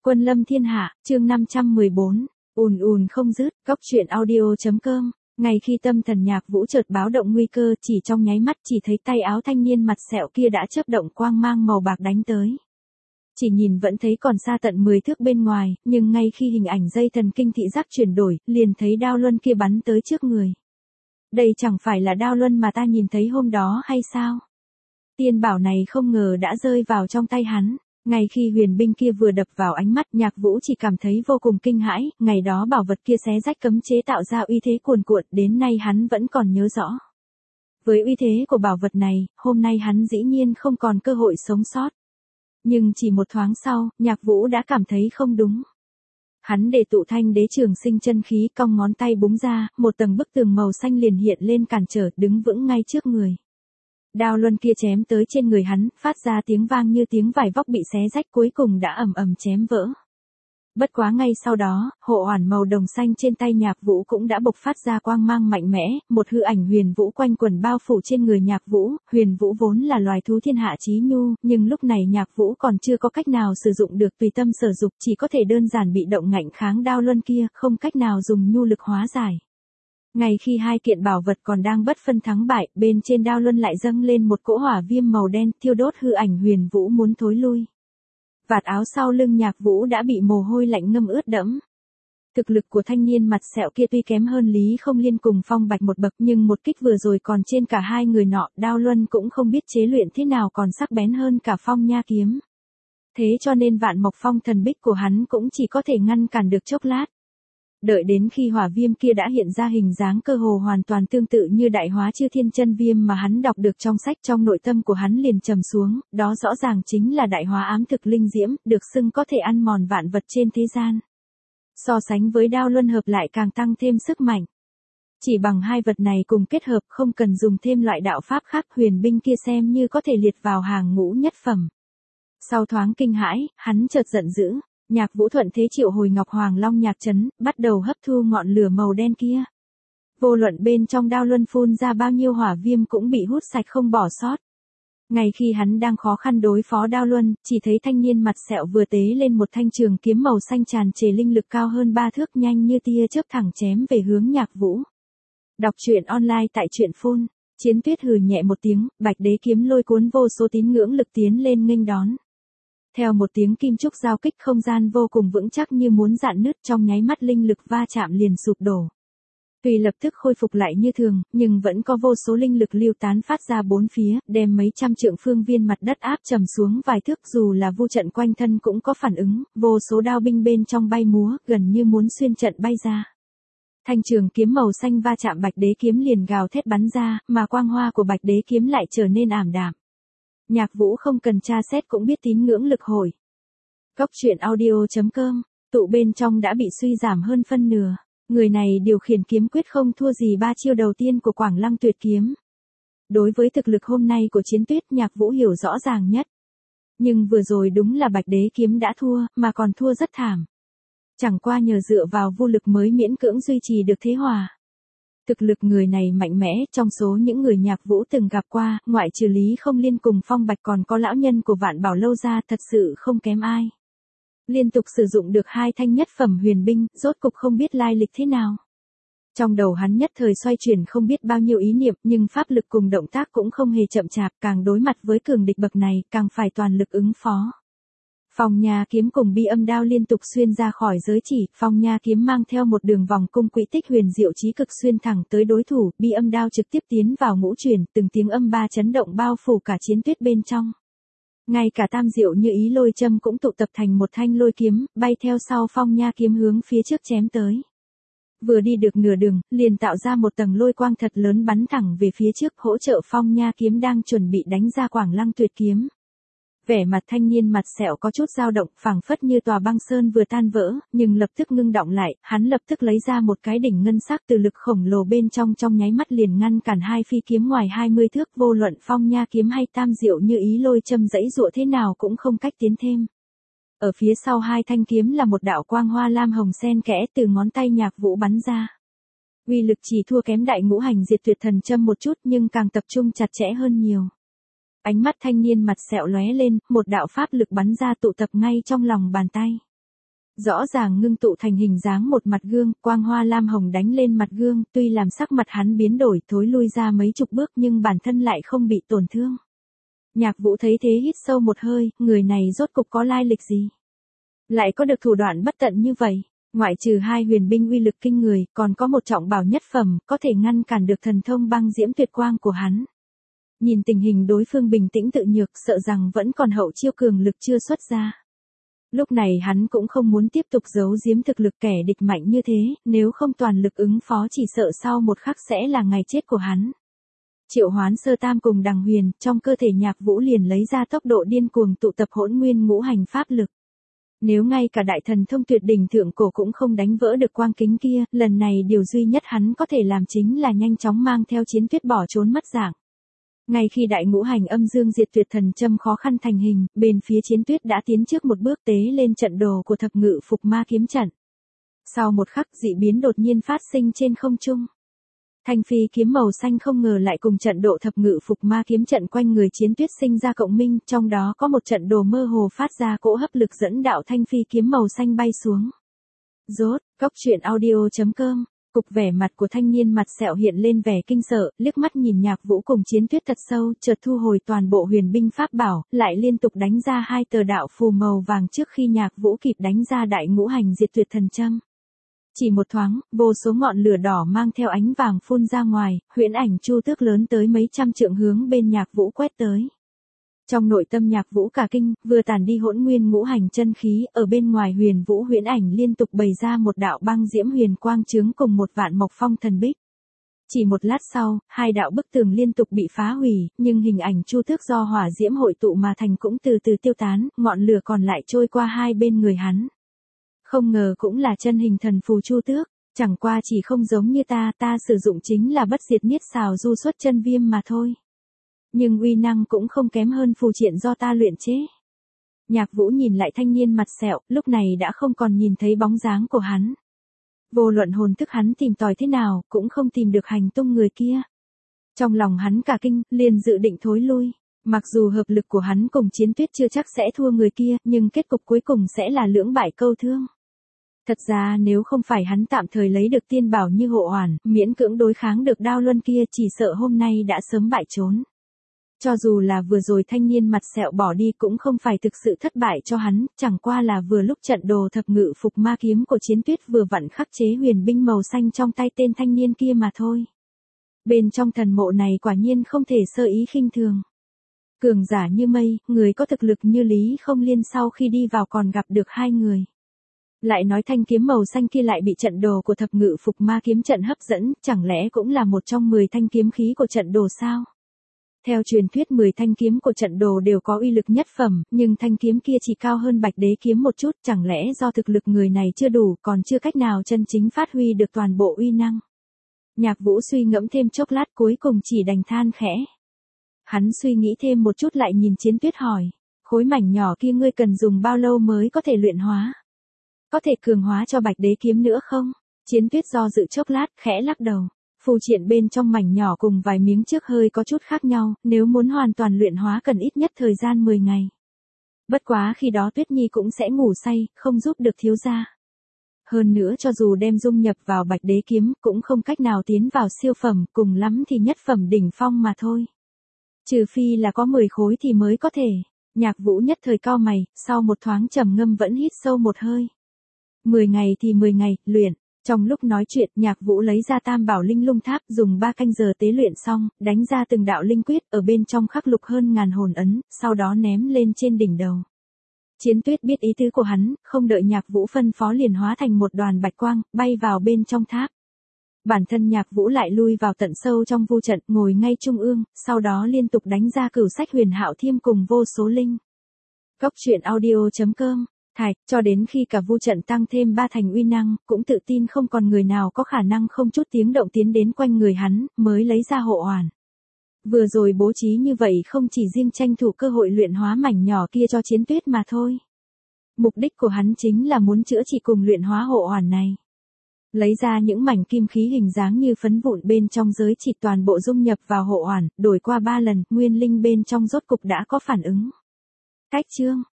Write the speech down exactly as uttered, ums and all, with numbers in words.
Quân lâm thiên hạ, chương năm trăm mười bốn, ùn ùn không dứt, góc truyện audio.com. Ngay khi tâm thần Nhạc Vũ chợt báo động nguy cơ, chỉ trong nháy mắt chỉ thấy tay áo thanh niên mặt sẹo kia đã chớp động quang mang màu bạc đánh tới. Chỉ nhìn vẫn thấy còn xa tận mười thước bên ngoài, nhưng ngay khi hình ảnh dây thần kinh thị giác chuyển đổi, liền thấy đao luân kia bắn tới trước người. Đây chẳng phải là đao luân mà ta nhìn thấy hôm đó hay sao? Tiên bảo này không ngờ đã rơi vào trong tay hắn. Ngay khi huyền binh kia vừa đập vào ánh mắt, Nhạc Vũ chỉ cảm thấy vô cùng kinh hãi, ngày đó bảo vật kia xé rách cấm chế tạo ra uy thế cuồn cuộn, đến nay hắn vẫn còn nhớ rõ. Với uy thế của bảo vật này, hôm nay hắn dĩ nhiên không còn cơ hội sống sót. Nhưng chỉ một thoáng sau, Nhạc Vũ đã cảm thấy không đúng. Hắn để tụ thanh đế trường sinh chân khí, cong ngón tay búng ra, một tầng bức tường màu xanh liền hiện lên cản trở, đứng vững ngay trước người. Đao luân kia chém tới trên người hắn, phát ra tiếng vang như tiếng vải vóc bị xé rách, cuối cùng đã ầm ầm chém vỡ. Bất quá ngay sau đó, hộ hoàn màu đồng xanh trên tay Nhạc Vũ cũng đã bộc phát ra quang mang mạnh mẽ, một hư ảnh huyền vũ quanh quần bao phủ trên người Nhạc Vũ. Huyền vũ vốn là loài thú thiên hạ chí nhu, nhưng lúc này Nhạc Vũ còn chưa có cách nào sử dụng được tùy tâm sở dục, chỉ có thể đơn giản bị động ngạnh kháng đao luân kia, không cách nào dùng nhu lực hóa giải. Ngay khi hai kiện bảo vật còn đang bất phân thắng bại, bên trên đao luân lại dâng lên một cỗ hỏa viêm màu đen, thiêu đốt hư ảnh huyền vũ muốn thối lui. Vạt áo sau lưng Nhạc Vũ đã bị mồ hôi lạnh ngâm ướt đẫm. Thực lực của thanh niên mặt sẹo kia tuy kém hơn Lý Không Liên cùng Phong Bạch một bậc, nhưng một kích vừa rồi còn trên cả hai người nọ, đao luân cũng không biết chế luyện thế nào còn sắc bén hơn cả Phong Nha kiếm. Thế cho nên Vạn Mộc Phong thần bích của hắn cũng chỉ có thể ngăn cản được chốc lát. Đợi đến khi hỏa viêm kia đã hiện ra hình dáng cơ hồ hoàn toàn tương tự như đại hóa chư thiên chân viêm mà hắn đọc được trong sách, trong nội tâm của hắn liền trầm xuống, đó rõ ràng chính là đại hóa ám thực linh diễm, được xưng có thể ăn mòn vạn vật trên thế gian. So sánh với đao luân hợp lại càng tăng thêm sức mạnh. Chỉ bằng hai vật này cùng kết hợp, không cần dùng thêm loại đạo pháp khác, huyền binh kia xem như có thể liệt vào hàng ngũ nhất phẩm. Sau thoáng kinh hãi, hắn chợt giận dữ. Nhạc Vũ thuận thế triệu hồi Ngọc Hoàng Long Nhạc Trấn, bắt đầu hấp thu ngọn lửa màu đen kia. Vô luận bên trong đao luân phun ra bao nhiêu hỏa viêm cũng bị hút sạch không bỏ sót. Ngay khi hắn đang khó khăn đối phó đao luân, chỉ thấy thanh niên mặt sẹo vừa tế lên một thanh trường kiếm màu xanh tràn trề linh lực cao hơn ba thước, nhanh như tia chớp thẳng chém về hướng Nhạc Vũ. Đọc truyện online tại truyện phun. Chiến Tuyết hừ nhẹ một tiếng, bạch đế kiếm lôi cuốn vô số tín ngưỡng lực tiến lên nghênh đón. Theo một tiếng kim trúc giao kích, không gian vô cùng vững chắc như muốn rạn nứt, trong nháy mắt linh lực va chạm liền sụp đổ. Tuy lập tức khôi phục lại như thường, nhưng vẫn có vô số linh lực lưu tán phát ra bốn phía, đem mấy trăm trượng phương viên mặt đất áp trầm xuống vài thước, dù là vu trận quanh thân cũng có phản ứng, vô số đao binh bên trong bay múa, gần như muốn xuyên trận bay ra. Thanh trường kiếm màu xanh va chạm bạch đế kiếm liền gào thét bắn ra, mà quang hoa của bạch đế kiếm lại trở nên ảm đạm. Nhạc Vũ không cần tra xét cũng biết tín ngưỡng lực hồi. Góc truyện audio.com, tụ bên trong đã bị suy giảm hơn phân nửa. Người này điều khiển kiếm quyết không thua gì ba chiêu đầu tiên của Quảng Lăng Tuyệt kiếm. Đối với thực lực hôm nay của Chiến Tuyết, Nhạc Vũ hiểu rõ ràng nhất. Nhưng vừa rồi đúng là bạch đế kiếm đã thua, mà còn thua rất thảm. Chẳng qua nhờ dựa vào vô lực mới miễn cưỡng duy trì được thế hòa. Thực lực người này mạnh mẽ, trong số những người Nhạc Vũ từng gặp qua, ngoại trừ Lý Không Liên cùng Phong Bạch còn có lão nhân của Vạn Bảo Lâu ra, thật sự không kém ai. Liên tục sử dụng được hai thanh nhất phẩm huyền binh, rốt cục không biết lai lịch thế nào. Trong đầu hắn nhất thời xoay chuyển không biết bao nhiêu ý niệm, nhưng pháp lực cùng động tác cũng không hề chậm chạp, càng đối mặt với cường địch bậc này, càng phải toàn lực ứng phó. Phong Nha kiếm cùng bi âm đao liên tục xuyên ra khỏi giới chỉ, Phong Nha kiếm mang theo một đường vòng cung quỹ tích huyền diệu chí cực xuyên thẳng tới đối thủ, bi âm đao trực tiếp tiến vào ngũ chuyển, từng tiếng âm ba chấn động bao phủ cả Chiến Tuyết bên trong. Ngay cả tam diệu như ý lôi châm cũng tụ tập thành một thanh lôi kiếm, bay theo sau Phong Nha kiếm hướng phía trước chém tới. Vừa đi được nửa đường, liền tạo ra một tầng lôi quang thật lớn bắn thẳng về phía trước, hỗ trợ Phong Nha kiếm đang chuẩn bị đánh ra Quảng Lăng Tuyệt kiếm. Vẻ mặt thanh niên mặt sẹo có chút dao động, phảng phất như tòa băng sơn vừa tan vỡ, nhưng lập tức ngưng động lại, hắn lập tức lấy ra một cái đỉnh ngân sắc từ lực khổng lồ bên trong, trong nháy mắt liền ngăn cản hai phi kiếm ngoài hai mươi thước, vô luận Phong Nha kiếm hay tam diệu như ý lôi châm dãy dụa thế nào cũng không cách tiến thêm. Ở phía sau hai thanh kiếm là một đạo quang hoa lam hồng xen kẽ từ ngón tay Nhạc Vũ bắn ra. Uy lực chỉ thua kém đại ngũ hành diệt tuyệt thần châm một chút, nhưng càng tập trung chặt chẽ hơn nhiều. Ánh mắt thanh niên mặt sẹo lóe lên, một đạo pháp lực bắn ra tụ tập ngay trong lòng bàn tay. Rõ ràng ngưng tụ thành hình dáng một mặt gương, quang hoa lam hồng đánh lên mặt gương, tuy làm sắc mặt hắn biến đổi thối lui ra mấy chục bước nhưng bản thân lại không bị tổn thương. Nhạc Vũ thấy thế hít sâu một hơi, người này rốt cục có lai lịch gì? Lại có được thủ đoạn bất tận như vậy, ngoại trừ hai huyền binh uy lực kinh người, còn có một trọng bảo nhất phẩm, có thể ngăn cản được thần thông băng diễm tuyệt quang của hắn. Nhìn tình hình đối phương bình tĩnh tự nhược, sợ rằng vẫn còn hậu chiêu cường lực chưa xuất ra. Lúc này hắn cũng không muốn tiếp tục giấu giếm thực lực kẻ địch mạnh như thế, nếu không toàn lực ứng phó chỉ sợ sau một khắc sẽ là ngày chết của hắn. Triệu hoán sơ tam cùng đằng huyền, trong cơ thể Nhạc Vũ liền lấy ra tốc độ điên cuồng tụ tập hỗn nguyên ngũ hành pháp lực. Nếu ngay cả đại thần thông tuyệt đỉnh thượng cổ cũng không đánh vỡ được quang kính kia, lần này điều duy nhất hắn có thể làm chính là nhanh chóng mang theo Chiến Tuyết bỏ trốn mất dạng. Ngay khi đại ngũ hành âm dương diệt tuyệt thần châm khó khăn thành hình, bên phía Chiến Tuyết đã tiến trước một bước tế lên trận đồ của thập ngự phục ma kiếm trận. Sau một khắc dị biến đột nhiên phát sinh trên không trung. Thanh phi kiếm màu xanh không ngờ lại cùng trận độ thập ngự phục ma kiếm trận quanh người Chiến Tuyết sinh ra cộng minh, trong đó có một trận đồ mơ hồ phát ra cỗ hấp lực dẫn đạo thanh phi kiếm màu xanh bay xuống. Rốt, Cốc Truyện Audio chấm com. Cục vẻ mặt của thanh niên mặt sẹo hiện lên vẻ kinh sợ, liếc mắt nhìn Nhạc Vũ cùng Chiến Tuyết thật sâu, chợt thu hồi toàn bộ huyền binh pháp bảo, lại liên tục đánh ra hai tờ đạo phù màu vàng trước khi Nhạc Vũ kịp đánh ra đại ngũ hành diệt tuyệt thần châm. Chỉ một thoáng, vô số ngọn lửa đỏ mang theo ánh vàng phun ra ngoài, huyễn ảnh chu tước lớn tới mấy trăm trượng hướng bên Nhạc Vũ quét tới. Trong nội tâm Nhạc Vũ cả kinh, vừa tản đi hỗn nguyên ngũ hành chân khí, ở bên ngoài huyền vũ huyễn ảnh liên tục bày ra một đạo băng diễm huyền quang chướng cùng một vạn mộc phong thần bích. Chỉ một lát sau, hai đạo bức tường liên tục bị phá hủy, nhưng hình ảnh chu tước do hỏa diễm hội tụ mà thành cũng từ từ tiêu tán, ngọn lửa còn lại trôi qua hai bên người hắn. Không ngờ cũng là chân hình thần phù chu tước, chẳng qua chỉ không giống như ta, ta sử dụng chính là bất diệt niết xào du xuất chân viêm mà thôi. Nhưng uy năng cũng không kém hơn phù triện do ta luyện chế. Nhạc Vũ nhìn lại thanh niên mặt sẹo, lúc này đã không còn nhìn thấy bóng dáng của hắn. Vô luận hồn thức hắn tìm tòi thế nào, cũng không tìm được hành tung người kia. Trong lòng hắn cả kinh, liền dự định thối lui. Mặc dù hợp lực của hắn cùng Chiến Tuyết chưa chắc sẽ thua người kia, nhưng kết cục cuối cùng sẽ là lưỡng bại câu thương. Thật ra nếu không phải hắn tạm thời lấy được tiên bảo như hộ hoàn, miễn cưỡng đối kháng được Đao Luân kia chỉ sợ hôm nay đã sớm bại trốn. Cho dù là vừa rồi thanh niên mặt sẹo bỏ đi cũng không phải thực sự thất bại cho hắn, chẳng qua là vừa lúc trận đồ thập ngự phục ma kiếm của Chiến Tuyết vừa vặn khắc chế huyền binh màu xanh trong tay tên thanh niên kia mà thôi. Bên trong thần mộ này quả nhiên không thể sơ ý khinh thường. Cường giả như mây, người có thực lực như Lý Không Liên sau khi đi vào còn gặp được hai người. Lại nói thanh kiếm màu xanh kia lại bị trận đồ của thập ngự phục ma kiếm trận hấp dẫn, chẳng lẽ cũng là một trong mười thanh kiếm khí của trận đồ sao? Theo truyền thuyết mười thanh kiếm của trận đồ đều có uy lực nhất phẩm, nhưng thanh kiếm kia chỉ cao hơn Bạch Đế kiếm một chút, chẳng lẽ do thực lực người này chưa đủ, còn chưa cách nào chân chính phát huy được toàn bộ uy năng. Nhạc Vũ suy ngẫm thêm chốc lát cuối cùng chỉ đành than khẽ. Hắn suy nghĩ thêm một chút lại nhìn Chiến Tuyết hỏi, khối mảnh nhỏ kia ngươi cần dùng bao lâu mới có thể luyện hóa? Có thể cường hóa cho Bạch Đế kiếm nữa không? Chiến Tuyết do dự chốc lát, khẽ lắc đầu. Phù triện bên trong mảnh nhỏ cùng vài miếng trước hơi có chút khác nhau, nếu muốn hoàn toàn luyện hóa cần ít nhất thời gian mười ngày. Bất quá khi đó Tuyết Nhi cũng sẽ ngủ say, không giúp được thiếu gia. Hơn nữa cho dù đem dung nhập vào Bạch Đế kiếm, cũng không cách nào tiến vào siêu phẩm, cùng lắm thì nhất phẩm đỉnh phong mà thôi. Trừ phi là có mười khối thì mới có thể. Nhạc Vũ nhất thời cau mày, sau một thoáng trầm ngâm vẫn hít sâu một hơi. mười ngày thì mười ngày, luyện. Trong lúc nói chuyện, Nhạc Vũ lấy ra Tam Bảo Linh Lung Tháp, dùng ba canh giờ tế luyện xong, đánh ra từng đạo linh quyết, ở bên trong khắc lục hơn ngàn hồn ấn, sau đó ném lên trên đỉnh đầu. Chiến Tuyết biết ý tứ của hắn, không đợi Nhạc Vũ phân phó liền hóa thành một đoàn bạch quang, bay vào bên trong tháp. Bản thân Nhạc Vũ lại lui vào tận sâu trong vu trận, ngồi ngay trung ương, sau đó liên tục đánh ra cửu sách huyền hạo thiêm cùng vô số linh. Cốc Truyện Audio chấm com. Thạch, cho đến khi cả vu trận tăng thêm ba thành uy năng, cũng tự tin không còn người nào có khả năng không chút tiếng động tiến đến quanh người hắn, mới lấy ra hộ hoàn. Vừa rồi bố trí như vậy không chỉ riêng tranh thủ cơ hội luyện hóa mảnh nhỏ kia cho Chiến Tuyết mà thôi. Mục đích của hắn chính là muốn chữa trị cùng luyện hóa hộ hoàn này. Lấy ra những mảnh kim khí hình dáng như phấn vụn bên trong giới chỉ toàn bộ dung nhập vào hộ hoàn, đổi qua ba lần, nguyên linh bên trong rốt cục đã có phản ứng. Cách chương